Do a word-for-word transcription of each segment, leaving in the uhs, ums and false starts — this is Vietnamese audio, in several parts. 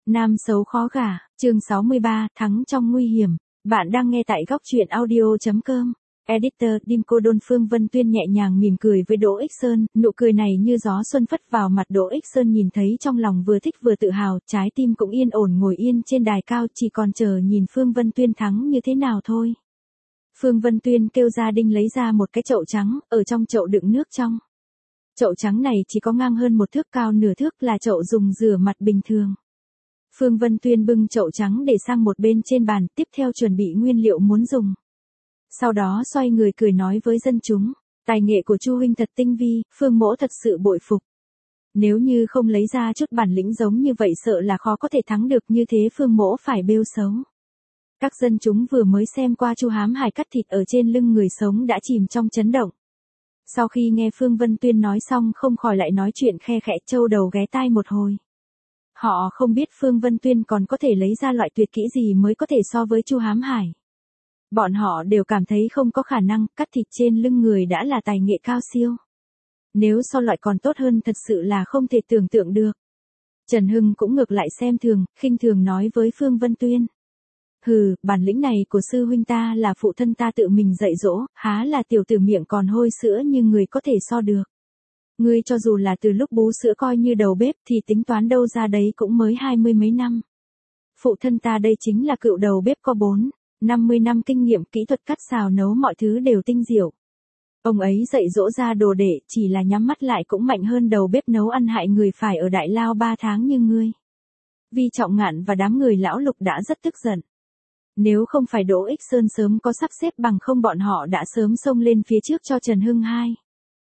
Nam xấu khó gả, chương sáu mươi ba, thắng trong nguy hiểm. Bạn đang nghe tại góc truyện audio.com. Editor Dimco Đôn. Phương Vân Tuyên nhẹ nhàng mỉm cười với Đỗ Ích Sơn, nụ cười này như gió xuân phất vào mặt Đỗ Ích Sơn, nhìn thấy trong lòng vừa thích vừa tự hào, trái tim cũng yên ổn ngồi yên trên đài cao, chỉ còn chờ nhìn Phương Vân Tuyên thắng như thế nào thôi. Phương Vân Tuyên kêu gia đình lấy ra một cái chậu trắng, ở trong chậu đựng nước trong. Chậu trắng này chỉ có ngang hơn một thước, cao nửa thước, là chậu dùng rửa mặt bình thường. Phương Vân Tuyên bưng chậu trắng để sang một bên trên bàn, tiếp theo chuẩn bị nguyên liệu muốn dùng. Sau đó xoay người cười nói với dân chúng, tài nghệ của Chu huynh thật tinh vi, Phương mỗ thật sự bội phục. Nếu như không lấy ra chút bản lĩnh giống như vậy sợ là khó có thể thắng được, như thế Phương mỗ phải bêu xấu. Các dân chúng vừa mới xem qua Chu hám hải cắt thịt ở trên lưng người sống đã chìm trong chấn động. Sau khi nghe Phương Vân Tuyên nói xong không khỏi lại nói chuyện khe khẽ, trâu đầu ghé tai một hồi. Họ không biết Phương Vân Tuyên còn có thể lấy ra loại tuyệt kỹ gì mới có thể so với Chu hám hải. Bọn họ đều cảm thấy không có khả năng, cắt thịt trên lưng người đã là tài nghệ cao siêu. Nếu so loại còn tốt hơn thật sự là không thể tưởng tượng được. Trần Hưng cũng ngược lại xem thường, khinh thường nói với Phương Vân Tuyên. Hừ, bản lĩnh này của sư huynh ta là phụ thân ta tự mình dạy dỗ, há là tiểu tử miệng còn hôi sữa như người có thể so được. Ngươi cho dù là từ lúc bú sữa coi như đầu bếp thì tính toán đâu ra đấy cũng mới hai mươi mấy năm. Phụ thân ta đây chính là cựu đầu bếp có bốn, năm mươi năm kinh nghiệm, kỹ thuật cắt xào nấu mọi thứ đều tinh diệu. Ông ấy dạy dỗ ra đồ đệ chỉ là nhắm mắt lại cũng mạnh hơn đầu bếp nấu ăn hại người phải ở đại lao ba tháng như ngươi. Vi Trọng Ngạn và đám người lão Lục đã rất tức giận. Nếu không phải Đỗ Ích Sơn sớm có sắp xếp bằng không bọn họ đã sớm xông lên phía trước cho Trần Hưng hai.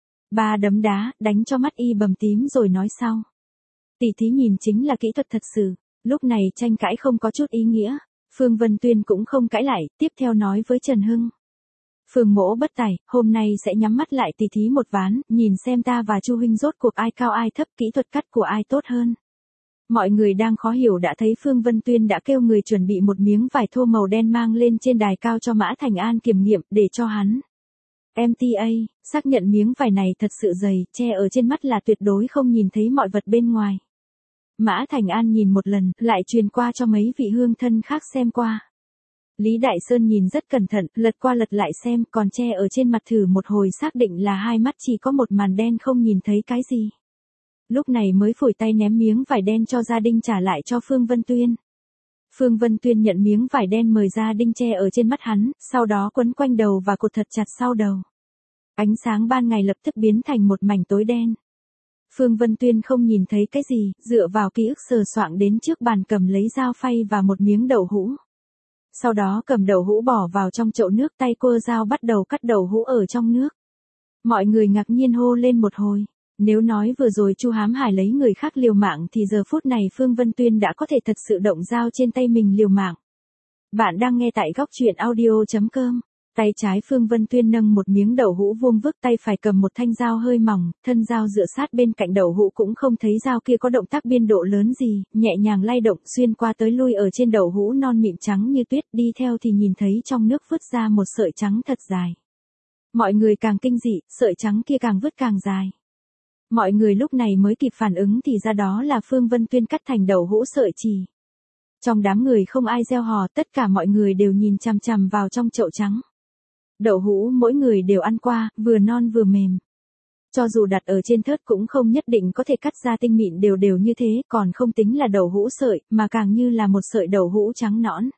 Ba đấm đá, đánh cho mắt y bầm tím rồi nói sau. Tỷ thí nhìn chính là kỹ thuật thật sự, lúc này tranh cãi không có chút ý nghĩa. Phương Vân Tuyên cũng không cãi lại, tiếp theo nói với Trần Hưng. Phương mỗ bất tài, hôm nay sẽ nhắm mắt lại tỷ thí một ván, nhìn xem ta và Chu huynh rốt cuộc ai cao ai thấp, kỹ thuật cắt của ai tốt hơn. Mọi người đang khó hiểu đã thấy Phương Vân Tuyên đã kêu người chuẩn bị một miếng vải thô màu đen mang lên trên đài cao cho Mã Thành An kiểm nghiệm, để cho hắn em tê a xác nhận miếng vải này thật sự dày, che ở trên mắt là tuyệt đối không nhìn thấy mọi vật bên ngoài. Mã Thành An nhìn một lần, lại truyền qua cho mấy vị hương thân khác xem qua. Lý Đại Sơn nhìn rất cẩn thận, lật qua lật lại xem, còn che ở trên mặt thử một hồi xác định là hai mắt chỉ có một màn đen không nhìn thấy cái gì. Lúc này mới phủi tay ném miếng vải đen cho gia đình trả lại cho Phương Vân Tuyên. Phương Vân Tuyên nhận miếng vải đen mời gia đình che ở trên mắt hắn, sau đó quấn quanh đầu và cột thật chặt sau đầu. Ánh sáng ban ngày lập tức biến thành một mảnh tối đen. Phương Vân Tuyên không nhìn thấy cái gì, dựa vào ký ức sờ soạng đến trước bàn cầm lấy dao phay và một miếng đậu hũ. Sau đó cầm đậu hũ bỏ vào trong chậu nước, tay quơ dao bắt đầu cắt đậu hũ ở trong nước. Mọi người ngạc nhiên hô lên một hồi. Nếu nói vừa rồi Chu hám hải lấy người khác liều mạng thì giờ phút này Phương Vân Tuyên đã có thể thật sự động dao trên tay mình liều mạng. Bạn đang nghe tại góc truyện audio.com. Tay trái Phương Vân Tuyên nâng một miếng đậu hũ vuông vức, tay phải cầm một thanh dao hơi mỏng, thân dao dựa sát bên cạnh đậu hũ, cũng không thấy dao kia có động tác biên độ lớn gì, nhẹ nhàng lay động xuyên qua tới lui ở trên đậu hũ non mịn trắng như tuyết, đi theo thì nhìn thấy trong nước vứt ra một sợi trắng thật dài. Mọi người càng kinh dị, sợi trắng kia càng vứt càng dài. Mọi người lúc này mới kịp phản ứng thì ra đó là Phương Vân Tuyên cắt thành đậu hũ sợi chì. Trong đám người không ai reo hò, tất cả mọi người đều nhìn chằm chằm vào trong chậu trắng. Đậu hũ mỗi người đều ăn qua, vừa non vừa mềm. Cho dù đặt ở trên thớt cũng không nhất định có thể cắt ra tinh mịn đều đều như thế, còn không tính là đậu hũ sợi, mà càng như là một sợi đậu hũ trắng nõn.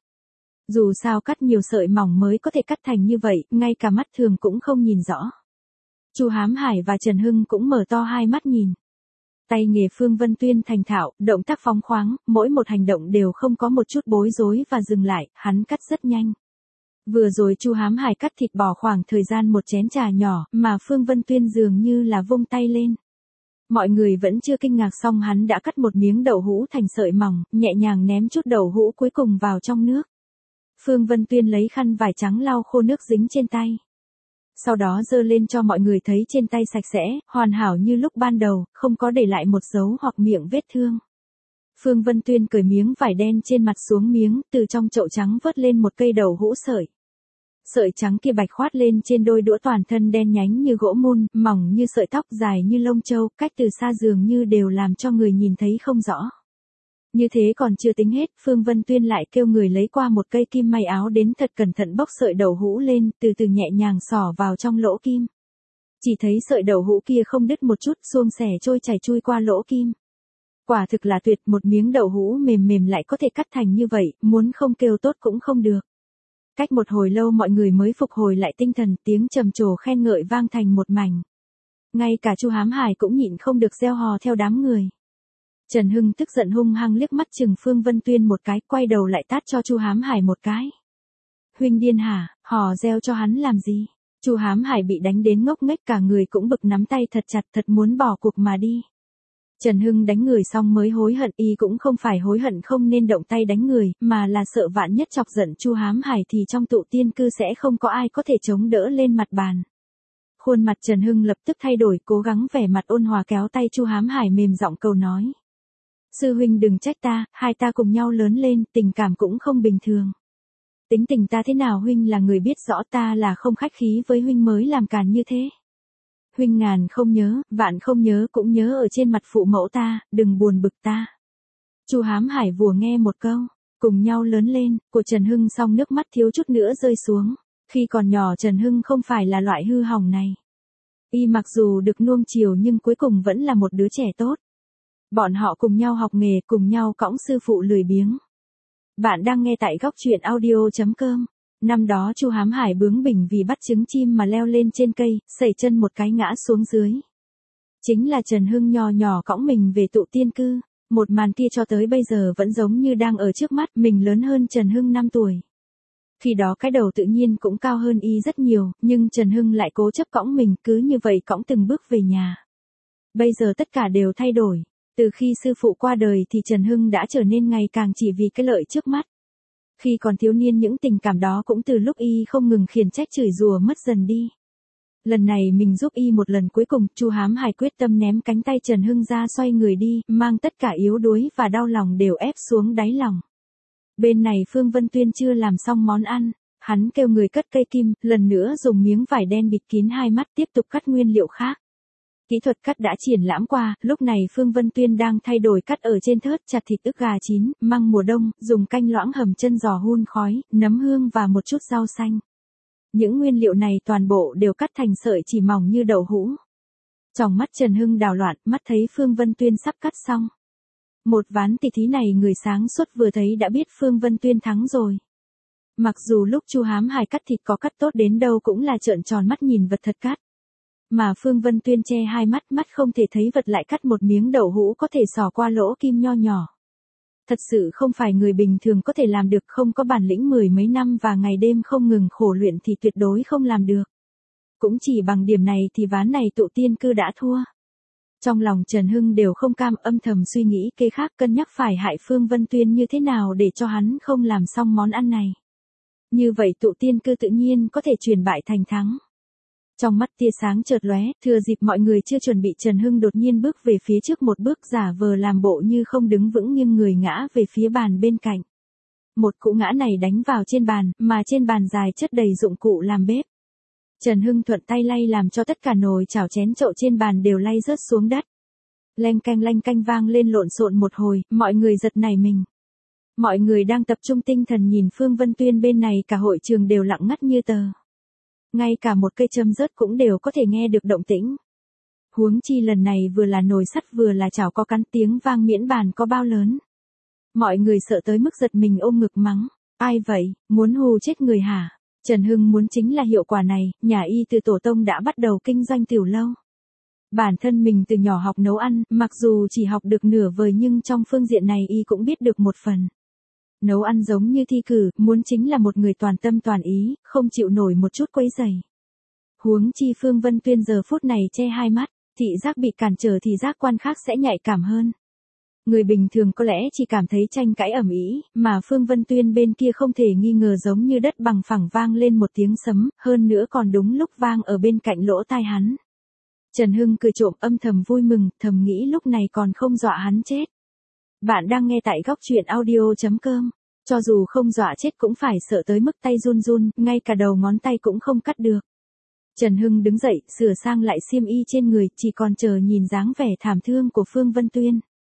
Dù sao cắt nhiều sợi mỏng mới có thể cắt thành như vậy, ngay cả mắt thường cũng không nhìn rõ. Chu hám hải và Trần Hưng cũng mở to hai mắt nhìn. Tay nghề Phương Vân Tuyên thành thạo, động tác phóng khoáng, mỗi một hành động đều không có một chút bối rối và dừng lại, hắn cắt rất nhanh. Vừa rồi Chu hám hải cắt thịt bỏ khoảng thời gian một chén trà nhỏ, mà Phương Vân Tuyên dường như là vung tay lên. Mọi người vẫn chưa kinh ngạc xong hắn đã cắt một miếng đậu hũ thành sợi mỏng, nhẹ nhàng ném chút đậu hũ cuối cùng vào trong nước. Phương Vân Tuyên lấy khăn vải trắng lau khô nước dính trên tay. Sau đó giơ lên cho mọi người thấy trên tay sạch sẽ, hoàn hảo như lúc ban đầu, không có để lại một dấu hoặc miệng vết thương. Phương Vân Tuyên cởi miếng vải đen trên mặt xuống miếng, từ trong chậu trắng vớt lên một cây đậu hũ sợi. Sợi trắng kia bạch khoát lên trên đôi đũa, toàn thân đen nhánh như gỗ mun, mỏng như sợi tóc, dài như lông trâu, cách từ xa dường như đều làm cho người nhìn thấy không rõ. Như thế còn chưa tính hết, Phương Vân Tuyên lại kêu người lấy qua một cây kim may áo đến thật cẩn thận bóc sợi đậu hũ lên, từ từ nhẹ nhàng xỏ vào trong lỗ kim. Chỉ thấy sợi đậu hũ kia không đứt một chút, suông sẻ trôi chảy chui qua lỗ kim. Quả thực là tuyệt, một miếng đậu hũ mềm mềm lại có thể cắt thành như vậy, muốn không kêu tốt cũng không được. Cách một hồi lâu mọi người mới phục hồi lại tinh thần, tiếng trầm trồ khen ngợi vang thành một mảnh. Ngay cả Chu Hám Hải cũng nhịn không được reo hò theo đám người. Trần Hưng tức giận hung hăng liếc mắt chừng Phương Vân Tuyên một cái, quay đầu lại tát cho Chu Hám Hải một cái. Huynh điên hả, hò reo cho hắn làm gì? Chu Hám Hải bị đánh đến ngốc nghếch, cả người cũng bực nắm tay thật chặt, thật muốn bỏ cuộc mà đi. Trần Hưng đánh người xong mới hối hận, y cũng không phải hối hận không nên động tay đánh người, mà là sợ vạn nhất chọc giận Chu Hám Hải thì trong tụ tiên cư sẽ không có ai có thể chống đỡ lên mặt bàn. Khuôn mặt Trần Hưng lập tức thay đổi, cố gắng vẻ mặt ôn hòa kéo tay Chu Hám Hải mềm giọng cầu nói. Sư huynh đừng trách ta, hai ta cùng nhau lớn lên, tình cảm cũng không bình thường. Tính tình ta thế nào huynh là người biết rõ, ta là không khách khí với huynh mới làm càn như thế. Huynh ngàn không nhớ, vạn không nhớ cũng nhớ ở trên mặt phụ mẫu ta, đừng buồn bực ta. Chu Hám Hải vừa nghe một câu, cùng nhau lớn lên, của Trần Hưng xong nước mắt thiếu chút nữa rơi xuống. Khi còn nhỏ Trần Hưng không phải là loại hư hỏng này. Y mặc dù được nuông chiều nhưng cuối cùng vẫn là một đứa trẻ tốt. Bọn họ cùng nhau học nghề, cùng nhau cõng sư phụ lười biếng. Bạn đang nghe tại góc truyện audio chấm com. Năm đó Chu Hám Hải bướng bỉnh vì bắt trứng chim mà leo lên trên cây, sẩy chân một cái ngã xuống dưới. Chính là Trần Hưng nho nhỏ cõng mình về tụ tiên cư. Một màn kia cho tới bây giờ vẫn giống như đang ở trước mắt, mình lớn hơn Trần Hưng năm tuổi. Khi đó cái đầu tự nhiên cũng cao hơn y rất nhiều, nhưng Trần Hưng lại cố chấp cõng mình, cứ như vậy cõng từng bước về nhà. Bây giờ tất cả đều thay đổi. Từ khi sư phụ qua đời thì Trần Hưng đã trở nên ngày càng chỉ vì cái lợi trước mắt. Khi còn thiếu niên những tình cảm đó cũng từ lúc y không ngừng khiển trách chửi rủa mất dần đi. Lần này mình giúp y một lần cuối cùng, Chu Hám Hải quyết tâm ném cánh tay Trần Hưng ra, xoay người đi, mang tất cả yếu đuối và đau lòng đều ép xuống đáy lòng. Bên này Phương Vân Tuyên chưa làm xong món ăn, hắn kêu người cất cây kim, lần nữa dùng miếng vải đen bịt kín hai mắt, tiếp tục cắt nguyên liệu khác. Kỹ thuật cắt đã triển lãm qua, lúc này Phương Vân Tuyên đang thay đổi cắt ở trên thớt chặt thịt ức gà chín, măng mùa đông, dùng canh loãng hầm chân giò hun khói, nấm hương và một chút rau xanh. Những nguyên liệu này toàn bộ đều cắt thành sợi chỉ mỏng như đậu hũ. Trong mắt Trần Hưng đảo loạn, mắt thấy Phương Vân Tuyên sắp cắt xong. Một ván tỉ thí này người sáng suốt vừa thấy đã biết Phương Vân Tuyên thắng rồi. Mặc dù lúc Chu Hám Hải cắt thịt có cắt tốt đến đâu cũng là trợn tròn mắt nhìn vật thật cắt. Mà Phương Vân Tuyên che hai mắt, mắt không thể thấy vật lại cắt một miếng đậu hũ có thể xỏ qua lỗ kim nho nhỏ. Thật sự không phải người bình thường có thể làm được, không có bản lĩnh mười mấy năm và ngày đêm không ngừng khổ luyện thì tuyệt đối không làm được. Cũng chỉ bằng điểm này thì ván này tụ tiên cư đã thua. Trong lòng Trần Hưng đều không cam, âm thầm suy nghĩ kế khác, cân nhắc phải hại Phương Vân Tuyên như thế nào để cho hắn không làm xong món ăn này. Như vậy tụ tiên cư tự nhiên có thể chuyển bại thành thắng. Trong mắt tia sáng chợt lóe, thừa dịp mọi người chưa chuẩn bị, Trần Hưng đột nhiên bước về phía trước một bước, giả vờ làm bộ như không đứng vững, nghiêng người ngã về phía bàn bên cạnh. Một cú ngã này đánh vào trên bàn, mà trên bàn dài chất đầy dụng cụ làm bếp. Trần Hưng thuận tay lay làm cho tất cả nồi chảo chén chậu trên bàn đều lay rớt xuống đất. Leng canh lanh canh vang lên lộn xộn một hồi, mọi người giật nảy mình. Mọi người đang tập trung tinh thần nhìn Phương Vân Tuyên bên này, cả hội trường đều lặng ngắt như tờ. Ngay cả một cây châm rớt cũng đều có thể nghe được động tĩnh. Huống chi lần này vừa là nồi sắt vừa là chảo có cắn, tiếng vang miễn bàn có bao lớn. Mọi người sợ tới mức giật mình ôm ngực mắng. Ai vậy, muốn hù chết người hả? Trần Hưng muốn chính là hiệu quả này, nhà y từ tổ tông đã bắt đầu kinh doanh tiểu lâu. Bản thân mình từ nhỏ học nấu ăn, mặc dù chỉ học được nửa vời nhưng trong phương diện này y cũng biết được một phần. Nấu ăn giống như thi cử, muốn chính là một người toàn tâm toàn ý, không chịu nổi một chút quấy rầy. Huống chi Phương Vân Tuyên giờ phút này che hai mắt, thị giác bị cản trở thì giác quan khác sẽ nhạy cảm hơn. Người bình thường có lẽ chỉ cảm thấy tranh cãi ầm ĩ, mà Phương Vân Tuyên bên kia không thể nghi ngờ giống như đất bằng phẳng vang lên một tiếng sấm, hơn nữa còn đúng lúc vang ở bên cạnh lỗ tai hắn. Trần Hưng cười trộm, âm thầm vui mừng, thầm nghĩ lúc này còn không dọa hắn chết. Bạn đang nghe tại góc truyện audio chấm com. Cho dù không dọa chết cũng phải sợ tới mức tay run run, ngay cả đầu ngón tay cũng không cắt được. Trần Hưng đứng dậy, sửa sang lại xiêm y trên người, chỉ còn chờ nhìn dáng vẻ thảm thương của Phương Vân Tuyên.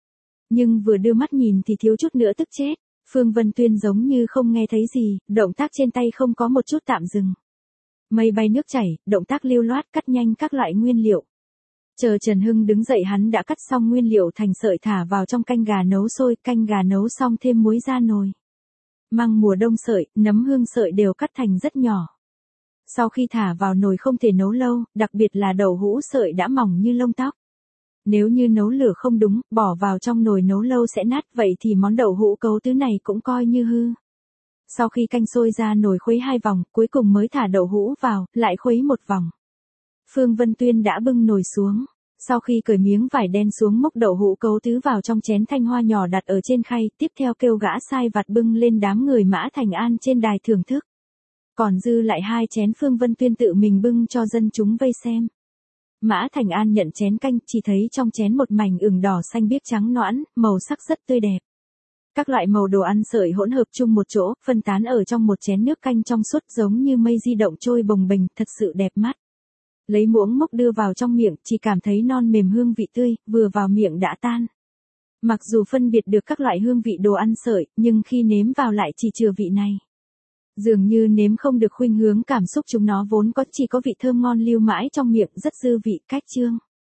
Nhưng vừa đưa mắt nhìn thì thiếu chút nữa tức chết. Phương Vân Tuyên giống như không nghe thấy gì, động tác trên tay không có một chút tạm dừng. Mây bay nước chảy, động tác lưu loát cắt nhanh các loại nguyên liệu. Chờ Trần Hưng đứng dậy hắn đã cắt xong nguyên liệu thành sợi thả vào trong canh gà nấu sôi, canh gà nấu xong thêm muối ra nồi. Măng mùa đông sợi, nấm hương sợi đều cắt thành rất nhỏ. Sau khi thả vào nồi không thể nấu lâu, đặc biệt là đậu hũ sợi đã mỏng như lông tóc. Nếu như nấu lửa không đúng, bỏ vào trong nồi nấu lâu sẽ nát, vậy thì món đậu hũ cấu tứ này cũng coi như hư. Sau khi canh sôi ra nồi khuấy hai vòng, cuối cùng mới thả đậu hũ vào, lại khuấy một vòng. Phương Vân Tuyên đã bưng nồi xuống. Sau khi cởi miếng vải đen xuống múc đậu hũ cấu tứ vào trong chén thanh hoa nhỏ đặt ở trên khay, tiếp theo kêu gã sai vặt bưng lên đám người Mã Thành An trên đài thưởng thức. Còn dư lại hai chén Phương Vân Tuyên tự mình bưng cho dân chúng vây xem. Mã Thành An nhận chén canh, chỉ thấy trong chén một mảnh ửng đỏ xanh biếc trắng nõn, màu sắc rất tươi đẹp. Các loại màu đồ ăn sợi hỗn hợp chung một chỗ, phân tán ở trong một chén nước canh trong suốt giống như mây di động trôi bồng bềnh, thật sự đẹp mắt. Lấy muỗng múc đưa vào trong miệng, chỉ cảm thấy non mềm hương vị tươi, vừa vào miệng đã tan. Mặc dù phân biệt được các loại hương vị đồ ăn sợi, nhưng khi nếm vào lại chỉ chừa vị này. Dường như nếm không được khuynh hướng cảm xúc chúng nó vốn có, chỉ có vị thơm ngon lưu mãi trong miệng, rất dư vị, cách chương.